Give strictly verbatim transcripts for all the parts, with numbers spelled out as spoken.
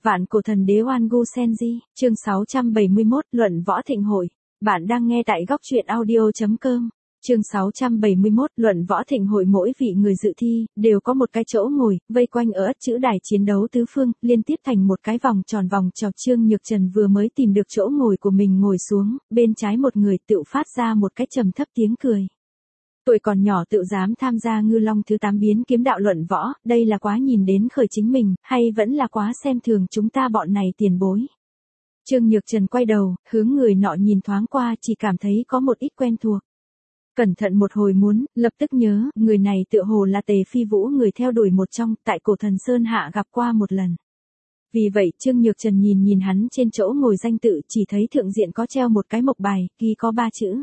Vạn cổ thần đế Oan Gu Senji, chương sáu trăm bảy mươi mốt, luận võ thịnh hội. Bạn đang nghe tại góc truyện audio.com. Chương sáu trăm bảy mươi mốt, luận võ thịnh hội. Mỗi vị người dự thi đều có một cái chỗ ngồi, vây quanh ở ất chữ đài chiến đấu tứ phương, liên tiếp thành một cái vòng tròn vòng tròn. Trương Nhược Trần vừa mới tìm được chỗ ngồi của mình ngồi xuống, bên trái một người tự phát ra một cái trầm thấp tiếng cười. Tuổi còn nhỏ tự dám tham gia Ngư Long thứ tám biến kiếm đạo luận võ, đây là quá nhìn đến khởi chính mình, hay vẫn là quá xem thường chúng ta bọn này tiền bối. Trương Nhược Trần quay đầu, hướng người nọ nhìn thoáng qua, chỉ cảm thấy có một ít quen thuộc. Cẩn thận một hồi muốn, lập tức nhớ, người này tựa hồ là Tề Phi Vũ, người theo đuổi một trong, tại Cổ Thần Sơn hạ gặp qua một lần. Vì vậy Trương Nhược Trần nhìn nhìn hắn trên chỗ ngồi danh tự, chỉ thấy thượng diện có treo một cái mộc bài, ghi có ba chữ.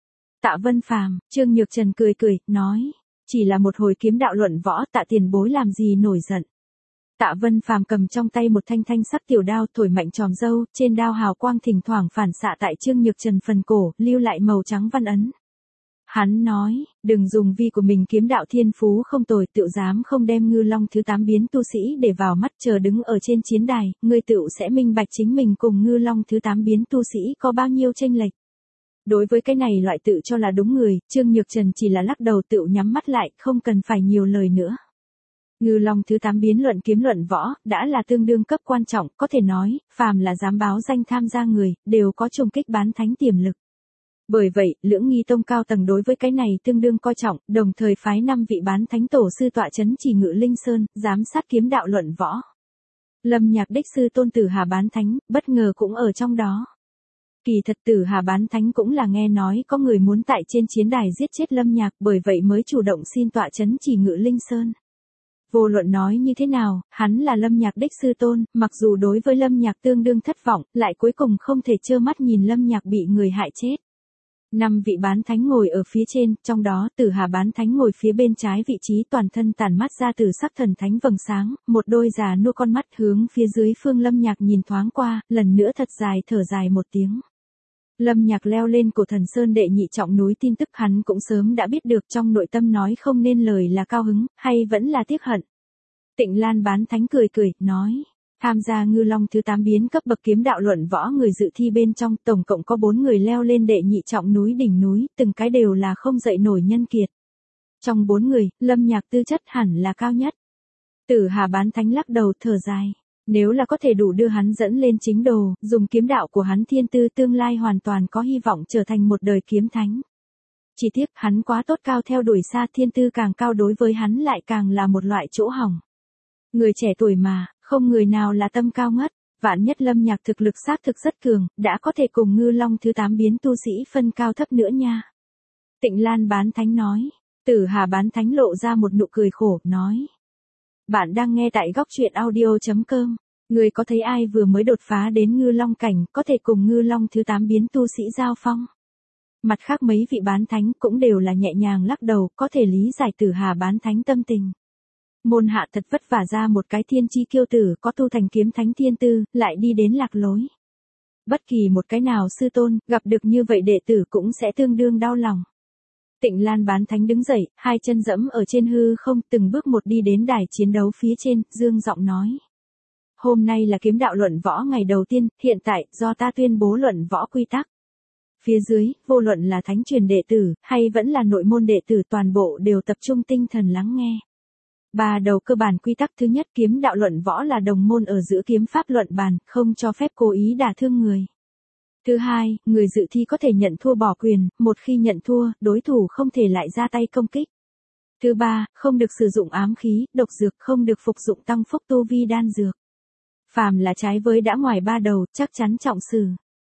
Tạ Vân Phàm. Trương Nhược Trần cười cười, nói, chỉ là một hồi kiếm đạo luận võ, Tạ tiền bối làm gì nổi giận. Tạ Vân Phàm cầm trong tay một thanh thanh sắc tiểu đao, thổi mạnh tròm dâu, trên đao hào quang thỉnh thoảng phản xạ tại Trương Nhược Trần phần cổ, lưu lại màu trắng văn ấn. Hắn nói, đừng dùng vi của mình kiếm đạo thiên phú không tồi, tựu dám không đem Ngư Long thứ tám biến tu sĩ để vào mắt, chờ đứng ở trên chiến đài, ngươi tựu sẽ minh bạch chính mình cùng Ngư Long thứ tám biến tu sĩ có bao nhiêu chênh lệch. Đối với cái này loại tự cho là đúng người, Trương Nhược Trần chỉ là lắc đầu tựu nhắm mắt lại, không cần phải nhiều lời nữa. Ngư Long thứ tám biến luận kiếm luận võ, đã là tương đương cấp quan trọng, có thể nói, phàm là dám báo danh tham gia người, đều có trùng kích bán thánh tiềm lực. Bởi vậy, Lưỡng Nghi Tông cao tầng đối với cái này tương đương coi trọng, đồng thời phái năm vị bán thánh tổ sư tọa chấn chỉ Ngự Linh Sơn, giám sát kiếm đạo luận võ. Lâm Nhạc đích sư Tôn Tử Hà bán thánh, bất ngờ cũng ở trong đó. Kỳ thật Tử Hà bán thánh cũng là nghe nói có người muốn tại trên chiến đài giết chết Lâm Nhạc, bởi vậy mới chủ động xin tọa chấn chỉ Ngự Linh Sơn. Vô luận nói như thế nào, hắn là Lâm Nhạc đích sư tôn, mặc dù đối với Lâm Nhạc tương đương thất vọng, lại cuối cùng không thể trơ mắt nhìn Lâm Nhạc bị người hại chết. Năm vị bán thánh ngồi ở phía trên, trong đó Tử Hà bán thánh ngồi phía bên trái vị trí, toàn thân tản mắt ra từ sắc thần thánh vầng sáng, một đôi già nua con mắt hướng phía dưới phương Lâm Nhạc nhìn thoáng qua, lần nữa thật dài thở dài một tiếng. Lâm Nhạc leo lên Cổ Thần Sơn đệ nhị trọng núi, tin tức hắn cũng sớm đã biết được, trong nội tâm nói không nên lời là cao hứng, hay vẫn là tiếc hận. Tịnh Lan bán thánh cười cười, nói, tham gia Ngư Long thứ tám biến cấp bậc kiếm đạo luận võ người dự thi bên trong, tổng cộng có bốn người leo lên đệ nhị trọng núi đỉnh núi, từng cái đều là không dậy nổi nhân kiệt. Trong bốn người, Lâm Nhạc tư chất hẳn là cao nhất. Tử Hà bán thánh lắc đầu thở dài. Nếu là có thể đủ đưa hắn dẫn lên chính đồ, dùng kiếm đạo của hắn thiên tư, tương lai hoàn toàn có hy vọng trở thành một đời kiếm thánh. Chỉ tiếc hắn quá tốt, cao theo đuổi xa, thiên tư càng cao đối với hắn lại càng là một loại chỗ hỏng. Người trẻ tuổi mà, không người nào là tâm cao ngất, vạn nhất Lâm Nhạc thực lực xác thực rất cường, đã có thể cùng Ngư Long thứ tám biến tu sĩ phân cao thấp nữa nha. Tịnh Lan bán thánh nói. Tử Hà bán thánh lộ ra một nụ cười khổ, nói. Bạn đang nghe tại góc truyện audio.com. Người có thấy ai vừa mới đột phá đến Ngư Long cảnh, có thể cùng Ngư Long thứ tám biến tu sĩ giao phong? Mặt khác mấy vị bán thánh cũng đều là nhẹ nhàng lắc đầu, có thể lý giải Tử Hà bán thánh tâm tình. Môn hạ thật vất vả ra một cái thiên chi kiêu tử, có tu thành kiếm thánh thiên tư, lại đi đến lạc lối. Bất kỳ một cái nào sư tôn, gặp được như vậy đệ tử cũng sẽ tương đương đau lòng. Tịnh Lan bán thánh đứng dậy, hai chân dẫm ở trên hư không, từng bước một đi đến đài chiến đấu phía trên, dương giọng nói. Hôm nay là kiếm đạo luận võ ngày đầu tiên, hiện tại, do ta tuyên bố luận võ quy tắc. Phía dưới, vô luận là thánh truyền đệ tử, hay vẫn là nội môn đệ tử, toàn bộ đều tập trung tinh thần lắng nghe. Ba đầu cơ bản quy tắc: thứ nhất, kiếm đạo luận võ là đồng môn ở giữa kiếm pháp luận bàn, không cho phép cố ý đả thương người. Thứ hai, người dự thi có thể nhận thua bỏ quyền, một khi nhận thua, đối thủ không thể lại ra tay công kích. Thứ ba, không được sử dụng ám khí, độc dược, không được phục dụng tăng phúc tu vi đan dược. Phàm là trái với đã ngoài ba đầu, chắc chắn trọng xử.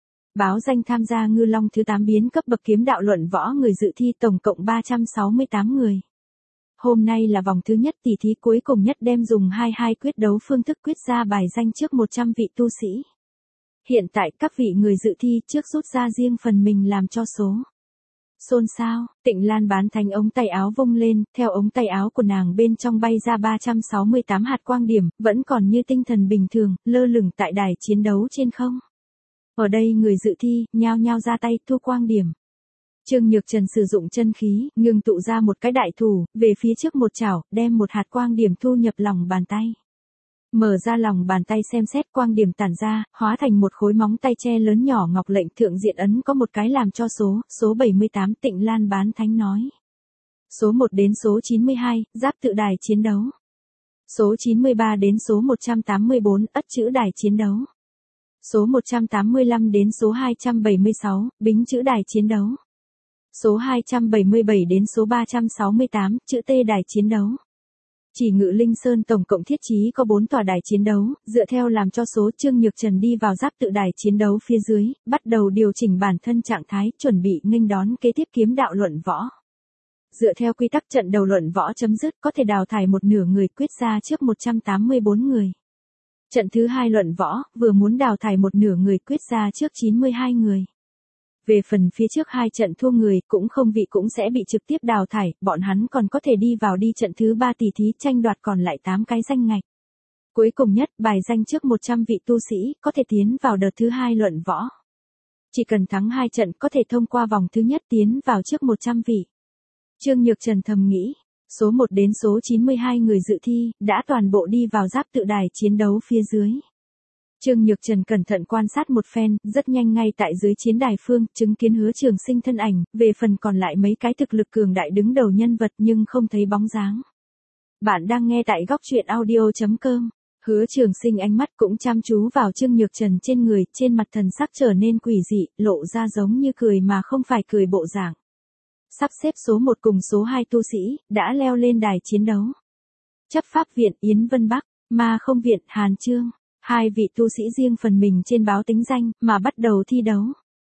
Báo danh tham gia Ngư Long thứ tám biến cấp bậc kiếm đạo luận võ người dự thi tổng cộng ba trăm sáu mươi tám người. Hôm nay là vòng thứ nhất, tỷ thí cuối cùng nhất, đem dùng hai hai quyết đấu phương thức quyết ra bài danh trước một trăm vị tu sĩ. Hiện tại các vị người dự thi trước rút ra riêng phần mình làm cho số. Xôn xao, Tịnh Lan bán thánh ống tay áo vung lên, theo ống tay áo của nàng bên trong bay ra ba trăm sáu mươi tám hạt quang điểm, vẫn còn như tinh thần bình thường, lơ lửng tại đài chiến đấu trên không. Ở đây người dự thi, nhao nhao ra tay thu quang điểm. Trương Nhược Trần sử dụng chân khí, ngưng tụ ra một cái đại thủ, về phía trước một chảo, đem một hạt quang điểm thu nhập lòng bàn tay. Mở ra lòng bàn tay xem xét, quang điểm tản ra, hóa thành một khối móng tay tre lớn nhỏ ngọc lệnh thượng diện ấn có một cái làm cho số, số bảy mươi tám. Tịnh Lan Bán Thánh nói. Số một đến số chín mươi hai, giáp tự đài chiến đấu. Số chín mươi ba đến số một trăm tám mươi bốn, ất chữ đài chiến đấu. Số một trăm tám mươi lăm đến số hai trăm bảy mươi sáu, bính chữ đài chiến đấu. Số hai trăm bảy mươi bảy đến số ba trăm sáu mươi tám, chữ T đài chiến đấu. Chỉ Ngự Linh Sơn tổng cộng thiết trí có bốn tòa đài chiến đấu, dựa theo làm cho số. Trương Nhược Trần đi vào giáp tự đài chiến đấu phía dưới, bắt đầu điều chỉnh bản thân trạng thái, chuẩn bị nghênh đón kế tiếp kiếm đạo luận võ. Dựa theo quy tắc trận đầu luận võ chấm dứt có thể đào thải một nửa người quyết ra trước một trăm tám mươi bốn người. Trận thứ hai luận võ, vừa muốn đào thải một nửa người quyết ra trước chín mươi hai người. Về phần phía trước hai trận thua người, cũng không vị cũng sẽ bị trực tiếp đào thải, bọn hắn còn có thể đi vào đi trận thứ ba tỷ thí tranh đoạt còn lại tám cái danh ngạch. Cuối cùng nhất, bài danh trước một trăm vị tu sĩ, có thể tiến vào đợt thứ hai luận võ. Chỉ cần thắng hai trận có thể thông qua vòng thứ nhất tiến vào trước một trăm vị. Trương Nhược Trần thầm nghĩ, số một đến số chín mươi hai người dự thi, đã toàn bộ đi vào giáp tự đài chiến đấu phía dưới. Trương Nhược Trần cẩn thận quan sát một phen, rất nhanh ngay tại dưới chiến đài phương, chứng kiến Hứa Trường Sinh thân ảnh, về phần còn lại mấy cái thực lực cường đại đứng đầu nhân vật nhưng không thấy bóng dáng. Bạn đang nghe tại góc truyện audio chấm com. Hứa Trường Sinh ánh mắt cũng chăm chú vào Trương Nhược Trần trên người, trên mặt thần sắc trở nên quỷ dị, lộ ra giống như cười mà không phải cười bộ dạng. Sắp xếp số một cùng số hai tu sĩ, đã leo lên đài chiến đấu. Chấp pháp viện Yến Vân Bắc, Ma Không viện Hàn Trương, hai vị tu sĩ riêng phần mình trên báo tính danh, mà bắt đầu thi đấu.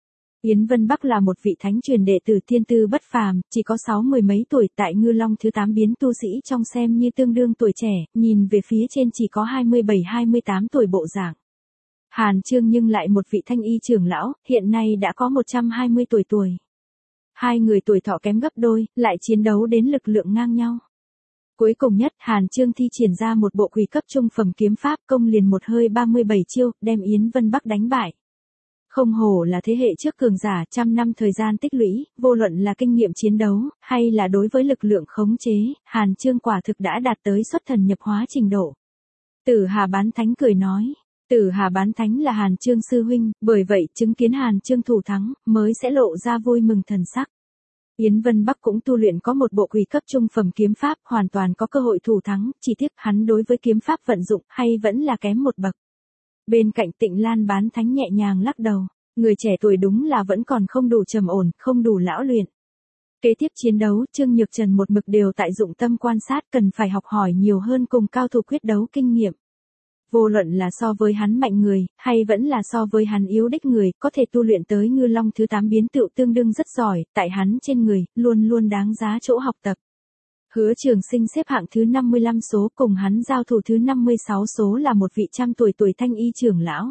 Yến Vân Bắc là một vị thánh truyền đệ tử thiên tư bất phàm, chỉ có sáu mười mấy tuổi, tại Ngư Long thứ tám biến tu sĩ trong xem như tương đương tuổi trẻ, nhìn về phía trên chỉ có hai mươi bảy hai mươi tám tuổi bộ dạng. Hàn Trương nhưng lại một vị thanh y trưởng lão, hiện nay đã có một trăm hai mươi tuổi tuổi. Hai người tuổi thọ kém gấp đôi, lại chiến đấu đến lực lượng ngang nhau. Cuối cùng nhất, Hàn Trương thi triển ra một bộ quỷ cấp trung phẩm kiếm pháp, công liền một hơi ba mươi bảy chiêu, đem Yến Vân Bắc đánh bại. Không hổ là thế hệ trước cường giả, trăm năm thời gian tích lũy, vô luận là kinh nghiệm chiến đấu, hay là đối với lực lượng khống chế, Hàn Trương quả thực đã đạt tới xuất thần nhập hóa trình độ. Tử Hà Bán Thánh cười nói. Tử Hà Bán Thánh là Hàn Trương sư huynh, bởi vậy chứng kiến Hàn Trương thủ thắng, mới sẽ lộ ra vui mừng thần sắc. Yến Vân Bắc cũng tu luyện có một bộ quỷ cấp trung phẩm kiếm pháp, hoàn toàn có cơ hội thủ thắng, chỉ tiếc hắn đối với kiếm pháp vận dụng hay vẫn là kém một bậc. Bên cạnh Tịnh Lan Bán Thánh nhẹ nhàng lắc đầu, người trẻ tuổi đúng là vẫn còn không đủ trầm ổn, không đủ lão luyện. Kế tiếp chiến đấu, Trương Nhược Trần một mực đều tại dụng tâm quan sát, cần phải học hỏi nhiều hơn cùng cao thủ quyết đấu kinh nghiệm. Vô luận là so với hắn mạnh người, hay vẫn là so với hắn yếu đích người, có thể tu luyện tới Ngư Long thứ tám biến tựu tương đương rất giỏi, tại hắn trên người, luôn luôn đáng giá chỗ học tập. Hứa Trường Sinh xếp hạng thứ năm mươi lăm số, cùng hắn giao thủ thứ năm mươi sáu số là một vị trăm tuổi tuổi thanh y trưởng lão.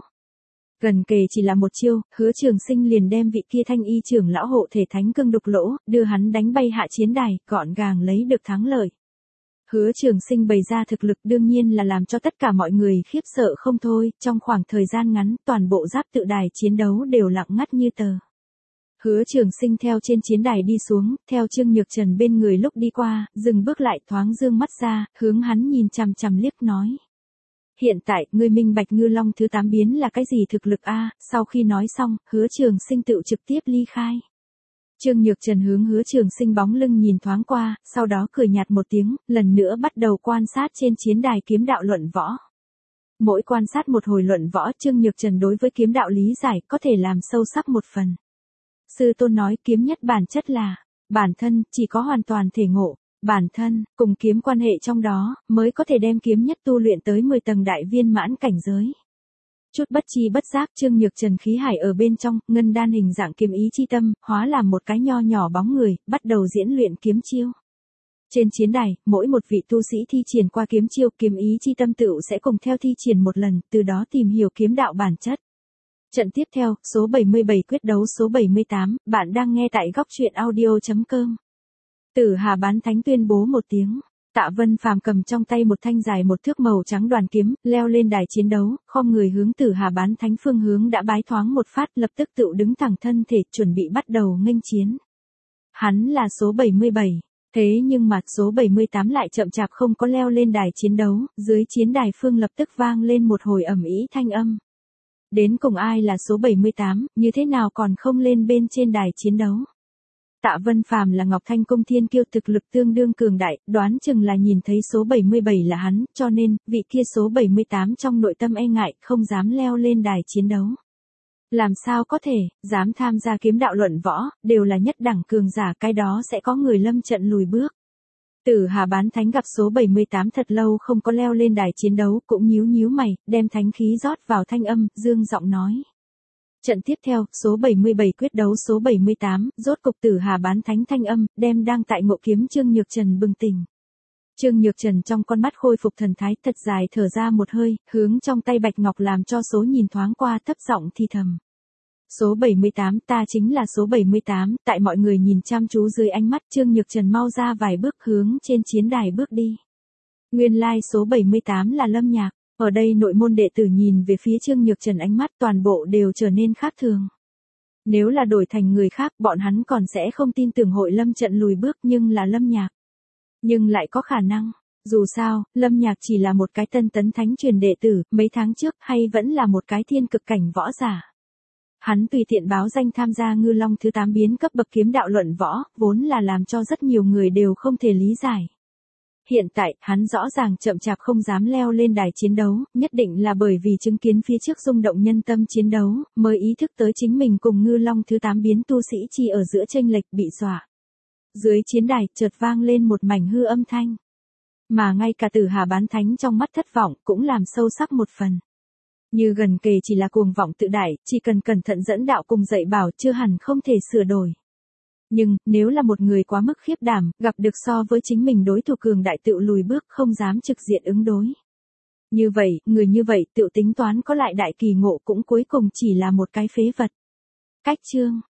Gần kề chỉ là một chiêu, Hứa Trường Sinh liền đem vị kia thanh y trưởng lão hộ thể thánh cương đục lỗ, đưa hắn đánh bay hạ chiến đài, gọn gàng lấy được thắng lợi. Hứa Trường Sinh bày ra thực lực đương nhiên là làm cho tất cả mọi người khiếp sợ không thôi, trong khoảng thời gian ngắn, toàn bộ giáp tự đài chiến đấu đều lặng ngắt như tờ. Hứa Trường Sinh theo trên chiến đài đi xuống, theo Trương Nhược Trần bên người lúc đi qua, dừng bước lại thoáng dương mắt ra, hướng hắn nhìn chằm chằm liếc nói. Hiện tại, ngươi minh bạch Ngư Long thứ tám biến là cái gì thực lực a? Sau khi nói xong, Hứa Trường Sinh tự trực tiếp ly khai. Trương Nhược Trần hướng Hứa Trường Sinh bóng lưng nhìn thoáng qua, sau đó cười nhạt một tiếng, lần nữa bắt đầu quan sát trên chiến đài kiếm đạo luận võ. Mỗi quan sát một hồi luận võ, Trương Nhược Trần đối với kiếm đạo lý giải có thể làm sâu sắc một phần. Sư tôn nói kiếm nhất bản chất là, bản thân, chỉ có hoàn toàn thể ngộ, bản thân, cùng kiếm quan hệ trong đó, mới có thể đem kiếm nhất tu luyện tới mười tầng đại viên mãn cảnh giới. Chút bất chi bất giác Trương Nhược Trần khí hải ở bên trong, ngân đan hình dạng kiếm ý chi tâm, hóa làm một cái nho nhỏ bóng người, bắt đầu diễn luyện kiếm chiêu. Trên chiến đài, mỗi một vị tu sĩ thi triển qua kiếm chiêu, kiếm ý chi tâm tựu sẽ cùng theo thi triển một lần, từ đó tìm hiểu kiếm đạo bản chất. Trận tiếp theo, số bảy mươi bảy quyết đấu số bảy mươi tám, bạn đang nghe tại góc truyện audio chấm com. Tử Hà Bán Thánh tuyên bố một tiếng. Tạ Vân Phàm cầm trong tay một thanh dài một thước màu trắng đoàn kiếm, leo lên đài chiến đấu, khom người hướng Tử Hà Bán Thánh phương hướng đã bái thoáng một phát, lập tức tự đứng thẳng thân thể, chuẩn bị bắt đầu nghênh chiến. Hắn là số bảy mươi bảy. Thế nhưng mà số bảy mươi tám lại chậm chạp không có leo lên đài chiến đấu, dưới chiến đài phương lập tức vang lên một hồi ầm ĩ thanh âm. Đến cùng ai là số bảy mươi tám, như thế nào còn không lên bên trên đài chiến đấu? Tạ Vân Phàm là Ngọc Thanh Cung thiên kiêu thực lực tương đương cường đại, đoán chừng là nhìn thấy số bảy mươi bảy là hắn, cho nên, vị kia số bảy mươi tám trong nội tâm e ngại, không dám leo lên đài chiến đấu. Làm sao có thể, dám tham gia kiếm đạo luận võ, đều là nhất đẳng cường giả, cái đó sẽ có người lâm trận lùi bước. Tử Hà Bán Thánh gặp số bảy mươi tám thật lâu không có leo lên đài chiến đấu, cũng nhíu nhíu mày, đem thánh khí rót vào thanh âm, dương giọng nói. Trận tiếp theo, số bảy mươi bảy quyết đấu số bảy mươi tám, rốt cục Tử Hà Bán Thánh thanh âm, đem đang tại ngộ kiếm Trương Nhược Trần bừng tỉnh. Trương Nhược Trần trong con mắt khôi phục thần thái, thật dài thở ra một hơi, hướng trong tay bạch ngọc làm cho số nhìn thoáng qua, thấp giọng thì thầm. Số bảy mươi tám, ta chính là số bảy mươi tám, tại mọi người nhìn chăm chú dưới ánh mắt, Trương Nhược Trần mau ra vài bước hướng trên chiến đài bước đi. Nguyên lai like số bảy mươi tám là Lâm Nhạc, ở đây nội môn đệ tử nhìn về phía Trương Nhược Trần ánh mắt toàn bộ đều trở nên khác thường. Nếu là đổi thành người khác, bọn hắn còn sẽ không tin tưởng hội Lâm trận lùi bước, nhưng là Lâm Nhạc. Nhưng lại có khả năng, dù sao, Lâm Nhạc chỉ là một cái tân tấn thánh truyền đệ tử, mấy tháng trước hay vẫn là một cái thiên cực cảnh võ giả. Hắn tùy tiện báo danh tham gia Ngư Long thứ tám biến cấp bậc kiếm đạo luận võ, vốn là làm cho rất nhiều người đều không thể lý giải. Hiện tại, hắn rõ ràng chậm chạp không dám leo lên đài chiến đấu, nhất định là bởi vì chứng kiến phía trước rung động nhân tâm chiến đấu, mới ý thức tới chính mình cùng Ngư Long thứ tám biến tu sĩ chi ở giữa chênh lệch bị dọa. Dưới chiến đài, chợt vang lên một mảnh hư âm thanh. Mà ngay cả Tử Hà Bán Thánh trong mắt thất vọng, cũng làm sâu sắc một phần. Như gần kề chỉ là cuồng vọng tự đại, chỉ cần cẩn thận dẫn đạo cùng dạy bảo chưa hẳn không thể sửa đổi. Nhưng, nếu là một người quá mức khiếp đảm, gặp được so với chính mình đối thủ cường đại tự lùi bước không dám trực diện ứng đối. Như vậy, người như vậy tự tính toán có lại đại kỳ ngộ cũng cuối cùng chỉ là một cái phế vật. Cách chương